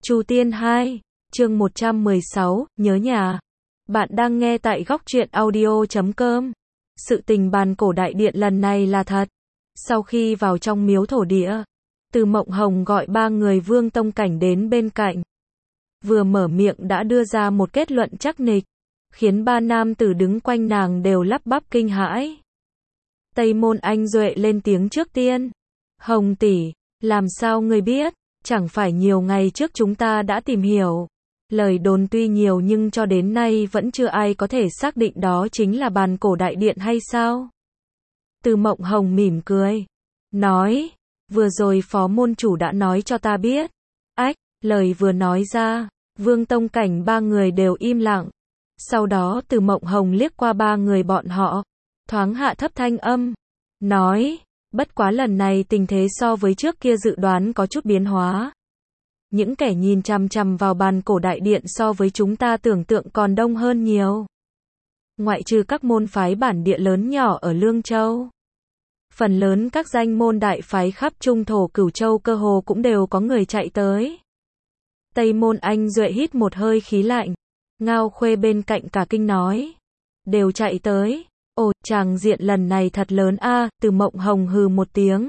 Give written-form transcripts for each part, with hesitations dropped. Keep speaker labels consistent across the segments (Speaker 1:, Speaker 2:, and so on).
Speaker 1: Chu Tiên 2, chương 116, nhớ nhà. Bạn đang nghe tại góc truyện audio.com. Sự tình bàn cổ đại điện lần này là thật. Sau khi vào trong miếu thổ địa, Từ Mộng Hồng gọi ba người Vương Tông Cảnh đến bên cạnh. Vừa mở miệng đã đưa ra một kết luận chắc nịch, khiến ba nam tử đứng quanh nàng đều lắp bắp kinh hãi. Tây Môn Anh Duệ lên tiếng trước tiên. Hồng tỷ, làm sao ngươi biết? Chẳng phải nhiều ngày trước chúng ta đã tìm hiểu. Lời đồn tuy nhiều nhưng cho đến nay vẫn chưa ai có thể xác định đó chính là bàn cổ đại điện hay sao? Từ Mộng Hồng mỉm cười, nói, vừa rồi phó môn chủ đã nói cho ta biết. Ách, lời vừa nói ra, Vương Tông Cảnh ba người đều im lặng. Sau đó Từ Mộng Hồng liếc qua ba người bọn họ, thoáng hạ thấp thanh âm, nói, bất quá lần này tình thế so với trước kia dự đoán có chút biến hóa. Những kẻ nhìn chằm chằm vào bàn cổ đại điện so với chúng ta tưởng tượng còn đông hơn nhiều. Ngoại trừ các môn phái bản địa lớn nhỏ ở Lương Châu, phần lớn các danh môn đại phái khắp Trung Thổ Cửu Châu cơ hồ cũng đều có người chạy tới. Tây Môn Anh Duệ hít một hơi khí lạnh. Ngao Khuê bên cạnh cả kinh nói, đều chạy tới. Ồ, tràng diện lần này thật lớn a. Từ Mộng Hồng hừ một tiếng,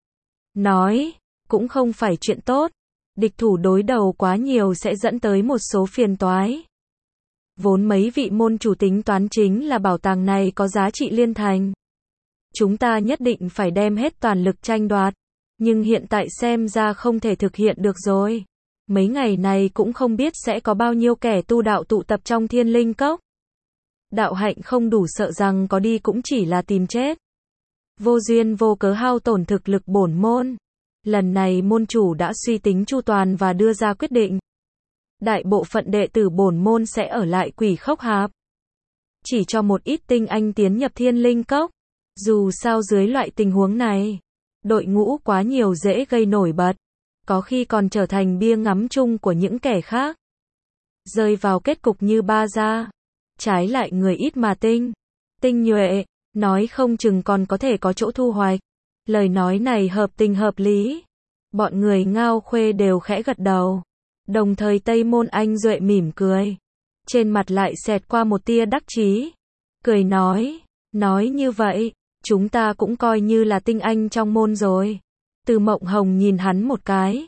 Speaker 1: nói, cũng không phải chuyện tốt. Địch thủ đối đầu quá nhiều sẽ dẫn tới một số phiền toái. Vốn mấy vị môn chủ tính toán chính là bảo tàng này có giá trị liên thành. Chúng ta nhất định phải đem hết toàn lực tranh đoạt. Nhưng hiện tại xem ra không thể thực hiện được rồi. Mấy ngày này cũng không biết sẽ có bao nhiêu kẻ tu đạo tụ tập trong Thiên Linh Cốc. Đạo hạnh không đủ sợ rằng có đi cũng chỉ là tìm chết. Vô duyên vô cớ hao tổn thực lực bổn môn. Lần này môn chủ đã suy tính chu toàn và đưa ra quyết định. Đại bộ phận đệ tử bổn môn sẽ ở lại Quỷ Khốc Hạp. Chỉ cho một ít tinh anh tiến nhập Thiên Linh Cốc. Dù sao dưới loại tình huống này, đội ngũ quá nhiều dễ gây nổi bật. Có khi còn trở thành bia ngắm chung của những kẻ khác. Rơi vào kết cục như ba gia. Trái lại người ít mà tinh nhuệ, nói không chừng còn có thể có chỗ thu hoạch. Lời nói này hợp tình hợp lý. Bọn người Ngao Khuê đều khẽ gật đầu. Đồng thời Tây Môn Anh Duệ mỉm cười. Trên mặt lại xẹt qua một tia đắc chí. Cười nói như vậy, chúng ta cũng coi như là tinh anh trong môn rồi. Từ Mộng Hồng nhìn hắn một cái.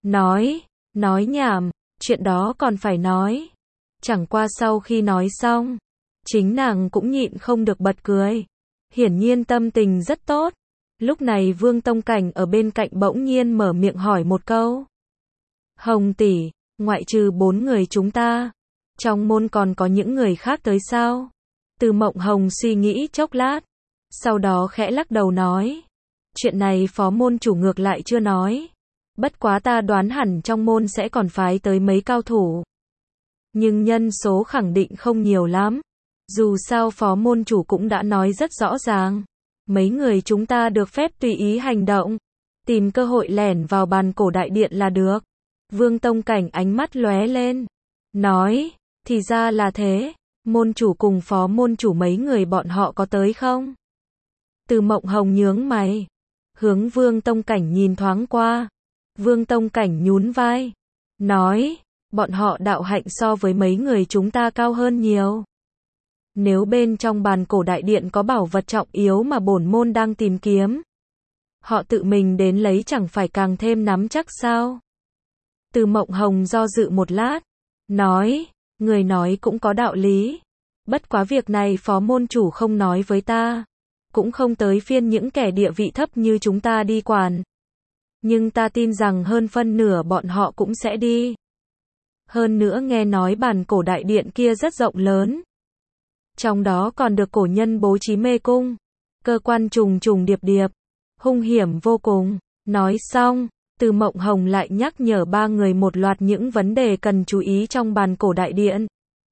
Speaker 1: Nói nhảm, chuyện đó còn phải nói. Chẳng qua sau khi nói xong, chính nàng cũng nhịn không được bật cười. Hiển nhiên tâm tình rất tốt. Lúc này Vương Tông Cảnh ở bên cạnh bỗng nhiên mở miệng hỏi một câu. Hồng tỷ, ngoại trừ 4 người chúng ta, trong môn còn có những người khác tới sao? Từ Mộng Hồng suy nghĩ chốc lát, sau đó khẽ lắc đầu nói. Chuyện này phó môn chủ ngược lại chưa nói. Bất quá ta đoán hẳn trong môn sẽ còn phái tới mấy cao thủ. Nhưng nhân số khẳng định không nhiều lắm. Dù sao phó môn chủ cũng đã nói rất rõ ràng. Mấy người chúng ta được phép tùy ý hành động. Tìm cơ hội lẻn vào bàn cổ đại điện là được. Vương Tông Cảnh ánh mắt lóe lên. Nói, thì ra là thế. Môn chủ cùng phó môn chủ mấy người bọn họ có tới không? Từ Mộng Hồng nhướng mày. Hướng Vương Tông Cảnh nhìn thoáng qua. Vương Tông Cảnh nhún vai. Nói, bọn họ đạo hạnh so với mấy người chúng ta cao hơn nhiều. Nếu bên trong bàn cổ đại điện có bảo vật trọng yếu mà bổn môn đang tìm kiếm, họ tự mình đến lấy chẳng phải càng thêm nắm chắc sao? Từ Mộng Hồng do dự một lát. Nói, người nói cũng có đạo lý. Bất quá việc này phó môn chủ không nói với ta. Cũng không tới phiên những kẻ địa vị thấp như chúng ta đi quản. Nhưng ta tin rằng hơn phân nửa bọn họ cũng sẽ đi. Hơn nữa nghe nói bàn cổ đại điện kia rất rộng lớn. Trong đó còn được cổ nhân bố trí mê cung. Cơ quan trùng trùng điệp điệp. Hung hiểm vô cùng. Nói xong, Từ Mộng Hồng lại nhắc nhở ba người một loạt những vấn đề cần chú ý trong bàn cổ đại điện.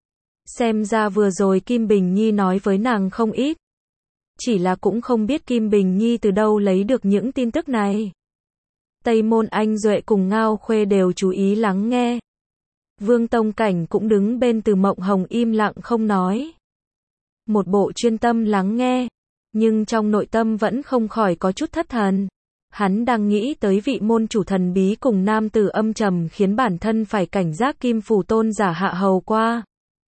Speaker 1: Xem ra vừa rồi Kim Bình Nhi nói với nàng không ít. Chỉ là cũng không biết Kim Bình Nhi từ đâu lấy được những tin tức này. Tây Môn Anh Duệ cùng Ngao Khuê đều chú ý lắng nghe. Vương Tông Cảnh cũng đứng bên Từ Mộng Hồng im lặng không nói. Một bộ chuyên tâm lắng nghe. Nhưng trong nội tâm vẫn không khỏi có chút thất thần. Hắn đang nghĩ tới vị môn chủ thần bí cùng nam tử âm trầm khiến bản thân phải cảnh giác Kim Phù Tôn giả hạ hầu qua.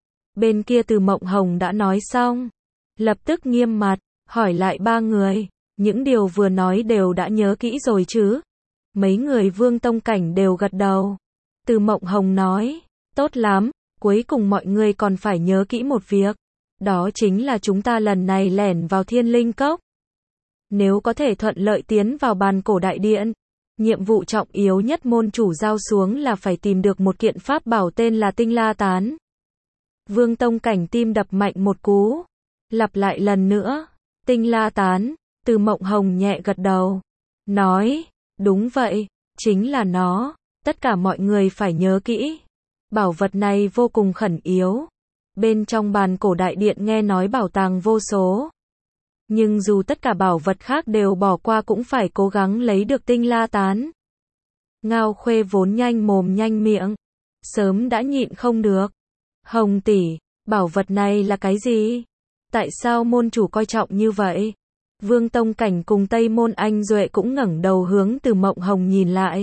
Speaker 1: Bên kia Từ Mộng Hồng đã nói xong, lập tức nghiêm mặt, hỏi lại ba người, những điều vừa nói đều đã nhớ kỹ rồi chứ? Mấy người Vương Tông Cảnh đều gật đầu. Từ Mộng Hồng nói, tốt lắm, cuối cùng mọi người còn phải nhớ kỹ một việc, đó chính là chúng ta lần này lẻn vào Thiên Linh Cốc. Nếu có thể thuận lợi tiến vào Bàn Cổ Đại Điện, nhiệm vụ trọng yếu nhất môn chủ giao xuống là phải tìm được một kiện pháp bảo tên là Tinh La Tán. Vương Tông Cảnh tim đập mạnh một cú, lặp lại lần nữa, Tinh La Tán. Từ Mộng Hồng nhẹ gật đầu, nói, đúng vậy, chính là nó, tất cả mọi người phải nhớ kỹ. Bảo vật này vô cùng khẩn yếu. Bên trong Bàn Cổ Đại Điện nghe nói bảo tàng vô số. Nhưng dù tất cả bảo vật khác đều bỏ qua cũng phải cố gắng lấy được Tinh La Tán. Ngao Khuê vốn nhanh mồm nhanh miệng, sớm đã nhịn không được. Hồng tỷ, bảo vật này là cái gì? Tại sao môn chủ coi trọng như vậy? Vương Tông Cảnh cùng Tây Môn Anh Duệ cũng ngẩng đầu hướng Từ Mộng Hồng nhìn lại.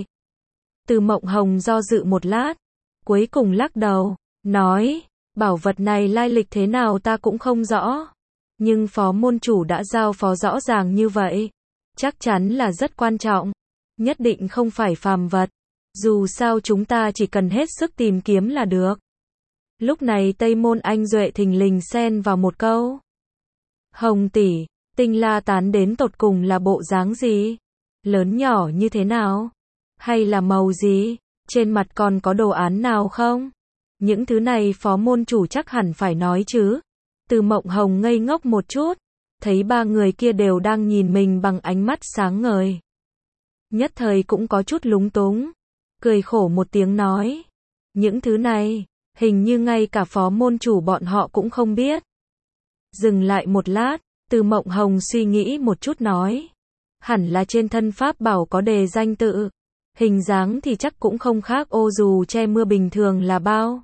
Speaker 1: Từ Mộng Hồng do dự một lát, cuối cùng lắc đầu, nói, bảo vật này lai lịch thế nào ta cũng không rõ. Nhưng phó môn chủ đã giao phó rõ ràng như vậy, chắc chắn là rất quan trọng, nhất định không phải phàm vật. Dù sao chúng ta chỉ cần hết sức tìm kiếm là được. Lúc này Tây Môn Anh Duệ thình lình xen vào một câu. Hồng tỷ, Tinh La Tán đến tột cùng là bộ dáng gì? Lớn nhỏ như thế nào? Hay là màu gì? Trên mặt còn có đồ án nào không? Những thứ này phó môn chủ chắc hẳn phải nói chứ. Từ Mộng Hồng ngây ngốc một chút, thấy ba người kia đều đang nhìn mình bằng ánh mắt sáng ngời. Nhất thời cũng có chút lúng túng, cười khổ một tiếng nói, những thứ này, hình như ngay cả phó môn chủ bọn họ cũng không biết. Dừng lại một lát, Từ Mộng Hồng suy nghĩ một chút nói, hẳn là trên thân pháp bảo có đề danh tự, hình dáng thì chắc cũng không khác ô dù che mưa bình thường là bao.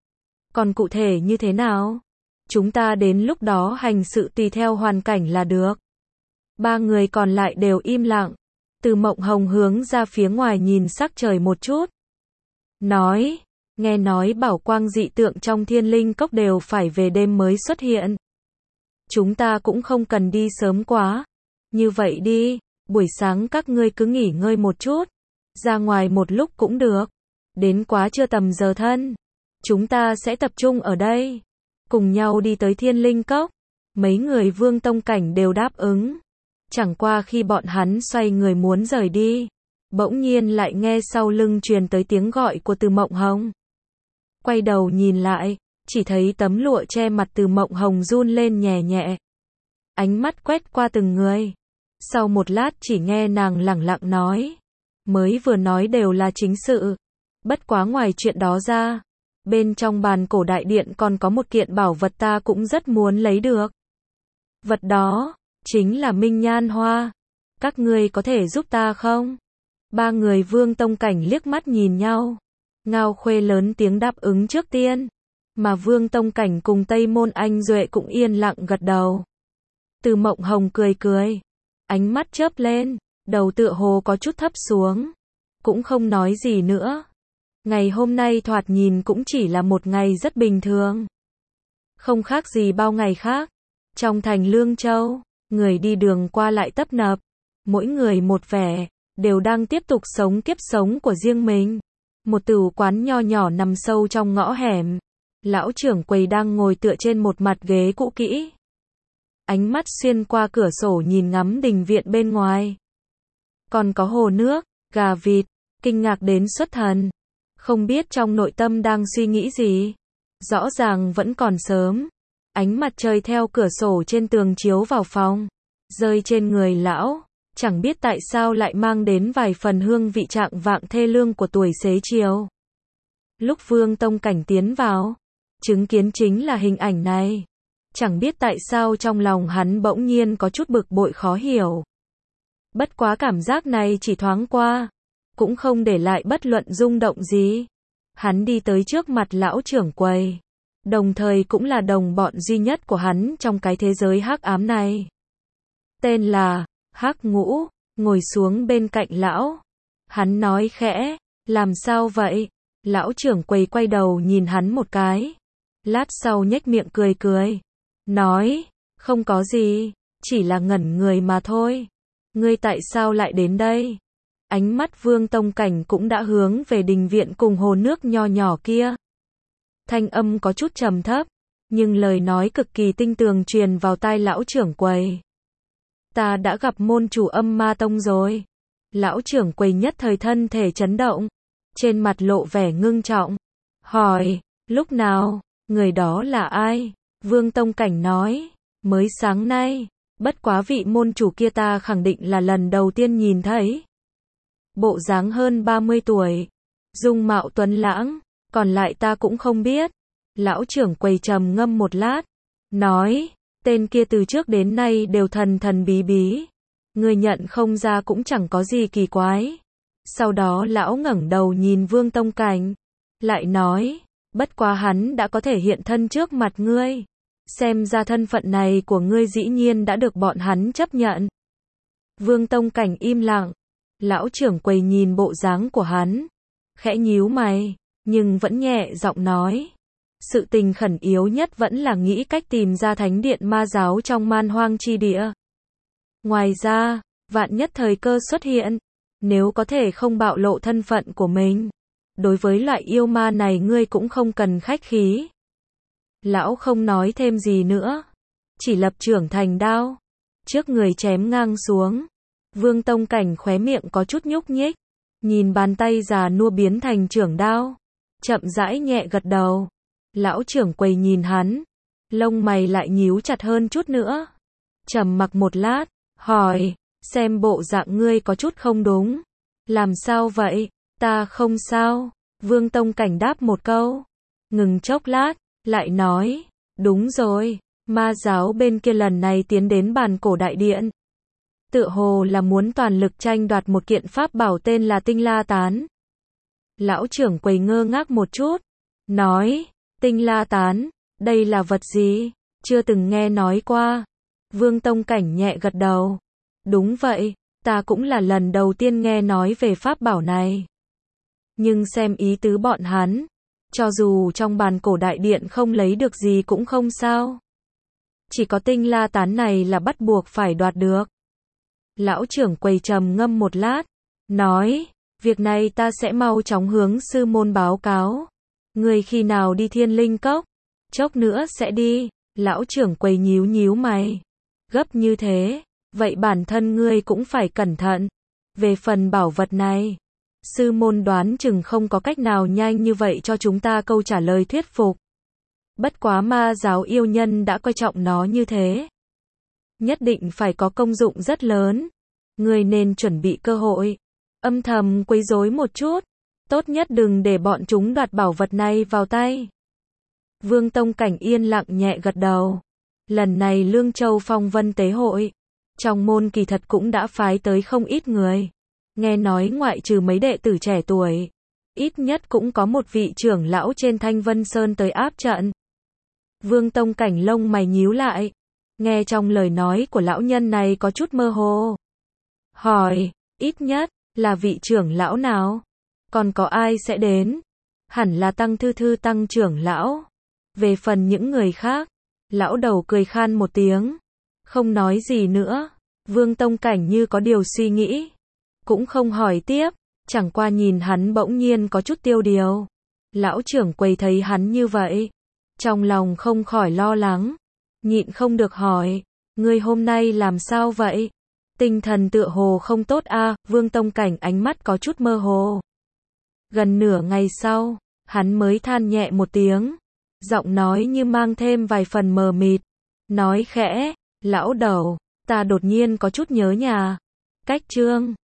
Speaker 1: Còn cụ thể như thế nào? Chúng ta đến lúc đó hành sự tùy theo hoàn cảnh là được. Ba người còn lại đều im lặng. Từ Mộng Hồng hướng ra phía ngoài nhìn sắc trời một chút. Nói, nghe nói bảo quang dị tượng trong Thiên Linh Cốc đều phải về đêm mới xuất hiện. Chúng ta cũng không cần đi sớm quá. Như vậy đi, buổi sáng các ngươi cứ nghỉ ngơi một chút. Ra ngoài một lúc cũng được. Đến quá trưa tầm giờ thân, chúng ta sẽ tập trung ở đây. Cùng nhau đi tới Thiên Linh Cốc. Mấy người Vương Tông Cảnh đều đáp ứng. Chẳng qua khi bọn hắn xoay người muốn rời đi, bỗng nhiên lại nghe sau lưng truyền tới tiếng gọi của Từ Mộng Hồng. Quay đầu nhìn lại, chỉ thấy tấm lụa che mặt Từ Mộng Hồng run lên nhẹ nhẹ. Ánh mắt quét qua từng người. Sau một lát chỉ nghe nàng lẳng lặng nói, mới vừa nói đều là chính sự. Bất quá ngoài chuyện đó ra, bên trong Bàn Cổ Đại Điện còn có một kiện bảo vật ta cũng rất muốn lấy được. Vật đó chính là Minh Nhan Hoa. Các ngươi có thể giúp ta không? Ba người Vương Tông Cảnh liếc mắt nhìn nhau. Ngao Khuê lớn tiếng đáp ứng trước tiên, mà Vương Tông Cảnh cùng Tây Môn Anh Duệ cũng yên lặng gật đầu. Từ Mộng Hồng cười cười, ánh mắt chớp lên, đầu tựa hồ có chút thấp xuống, cũng không nói gì nữa. Ngày hôm nay thoạt nhìn cũng chỉ là một ngày rất bình thường, không khác gì bao ngày khác. Trong thành Lương Châu, người đi đường qua lại tấp nập, mỗi người một vẻ, đều đang tiếp tục sống kiếp sống của riêng mình. Một tử quán nho nhỏ nằm sâu trong ngõ hẻm, lão trưởng quầy đang ngồi tựa trên một mặt ghế cũ kỹ. Ánh mắt xuyên qua cửa sổ nhìn ngắm đình viện bên ngoài. Còn có hồ nước, gà vịt, kinh ngạc đến xuất thần. Không biết trong nội tâm đang suy nghĩ gì. Rõ ràng vẫn còn sớm. Ánh mặt trời theo cửa sổ trên tường chiếu vào phòng, rơi trên người lão, chẳng biết tại sao lại mang đến vài phần hương vị trạng vạng thê lương của tuổi xế chiều. Lúc Vương Tông Cảnh tiến vào, chứng kiến chính là hình ảnh này. Chẳng biết tại sao trong lòng hắn bỗng nhiên có chút bực bội khó hiểu. Bất quá cảm giác này chỉ thoáng qua, cũng không để lại bất luận rung động gì. Hắn đi tới trước mặt lão trưởng quầy, đồng thời cũng là đồng bọn duy nhất của hắn trong cái thế giới hắc ám này. Tên là Hắc Ngũ, ngồi xuống bên cạnh lão. Hắn nói khẽ, làm sao vậy? Lão trưởng quầy quay đầu nhìn hắn một cái. Lát sau nhếch miệng cười cười. Nói, không có gì, chỉ là ngẩn người mà thôi. Ngươi tại sao lại đến đây? Ánh mắt Vương Tông Cảnh cũng đã hướng về đình viện cùng hồ nước nho nhỏ kia. Thanh âm có chút trầm thấp, nhưng lời nói cực kỳ tinh tường truyền vào tai lão trưởng quầy. Ta đã gặp môn chủ Âm Ma Tông rồi. Lão trưởng quầy nhất thời thân thể chấn động, trên mặt lộ vẻ ngưng trọng. Hỏi, lúc nào, người đó là ai? Vương Tông Cảnh nói, mới sáng nay, bất quá vị môn chủ kia ta khẳng định là lần đầu tiên nhìn thấy. Bộ dáng hơn 30 tuổi, dung mạo tuấn lãng, còn lại ta cũng không biết. Lão trưởng quầy trầm ngâm một lát, nói, tên kia từ trước đến nay đều thần thần bí bí. Người nhận không ra cũng chẳng có gì kỳ quái. Sau đó lão ngẩng đầu nhìn Vương Tông Cảnh, lại nói, bất quá hắn đã có thể hiện thân trước mặt ngươi. Xem ra thân phận này của ngươi dĩ nhiên đã được bọn hắn chấp nhận. Vương Tông Cảnh im lặng, lão trưởng quầy nhìn bộ dáng của hắn, khẽ nhíu mày, nhưng vẫn nhẹ giọng nói. Sự tình khẩn yếu nhất vẫn là nghĩ cách tìm ra thánh điện ma giáo trong man hoang chi địa. Ngoài ra, vạn nhất thời cơ xuất hiện, nếu có thể không bạo lộ thân phận của mình, đối với loại yêu ma này ngươi cũng không cần khách khí. Lão không nói thêm gì nữa, chỉ lập trưởng thành đao, trước người chém ngang xuống. Vương Tông Cảnh khóe miệng có chút nhúc nhích, nhìn bàn tay già nua biến thành trưởng đao, chậm rãi nhẹ gật đầu. Lão trưởng quầy nhìn hắn, lông mày lại nhíu chặt hơn chút nữa. Trầm mặc một lát, hỏi, xem bộ dạng ngươi có chút không đúng. Làm sao vậy? Ta không sao. Vương Tông Cảnh đáp một câu, ngừng chốc lát, lại nói, đúng rồi, ma giáo bên kia lần này tiến đến bàn cổ đại điện. Tựa hồ là muốn toàn lực tranh đoạt một kiện pháp bảo tên là Tinh La Tán. Lão trưởng quầy ngơ ngác một chút, nói, Tinh La Tán, đây là vật gì? Chưa từng nghe nói qua. Vương Tông Cảnh nhẹ gật đầu. Đúng vậy, ta cũng là lần đầu tiên nghe nói về pháp bảo này. Nhưng xem ý tứ bọn hắn, cho dù trong bàn cổ đại điện không lấy được gì cũng không sao. Chỉ có Tinh La Tán này là bắt buộc phải đoạt được. Lão trưởng quầy trầm ngâm một lát, nói, việc này ta sẽ mau chóng hướng sư môn báo cáo. Ngươi khi nào đi Thiên Linh Cốc? Chốc nữa sẽ đi. Lão trưởng quầy nhíu nhíu mày. Gấp như thế, vậy bản thân ngươi cũng phải cẩn thận. Về phần bảo vật này, sư môn đoán chừng không có cách nào nhanh như vậy cho chúng ta câu trả lời thuyết phục. Bất quá ma giáo yêu nhân đã coi trọng nó như thế, nhất định phải có công dụng rất lớn. Ngươi nên chuẩn bị cơ hội, âm thầm quấy rối một chút, tốt nhất đừng để bọn chúng đoạt bảo vật này vào tay. Vương Tông Cảnh yên lặng nhẹ gật đầu. Lần này Lương Châu Phong Vân Tế Hội, trong môn kỳ thật cũng đã phái tới không ít người. Nghe nói ngoại trừ mấy đệ tử trẻ tuổi, ít nhất cũng có một vị trưởng lão trên Thanh Vân Sơn tới áp trận. Vương Tông Cảnh lông mày nhíu lại, nghe trong lời nói của lão nhân này có chút mơ hồ. Hỏi, ít nhất là vị trưởng lão nào? Còn có ai sẽ đến? Hẳn là Tăng Thư Thư Tăng trưởng lão. Về phần những người khác, lão đầu cười khan một tiếng, không nói gì nữa. Vương Tông Cảnh như có điều suy nghĩ, cũng không hỏi tiếp, chẳng qua nhìn hắn bỗng nhiên có chút tiêu điều. Lão trưởng quầy thấy hắn như vậy, trong lòng không khỏi lo lắng, nhịn không được hỏi, ngươi hôm nay làm sao vậy? Tinh thần tựa hồ không tốt a. Vương Tông Cảnh ánh mắt có chút mơ hồ. Gần nửa ngày sau, hắn mới than nhẹ một tiếng, giọng nói như mang thêm vài phần mờ mịt, nói khẽ, lão đầu, ta đột nhiên có chút nhớ nhà. Cách chương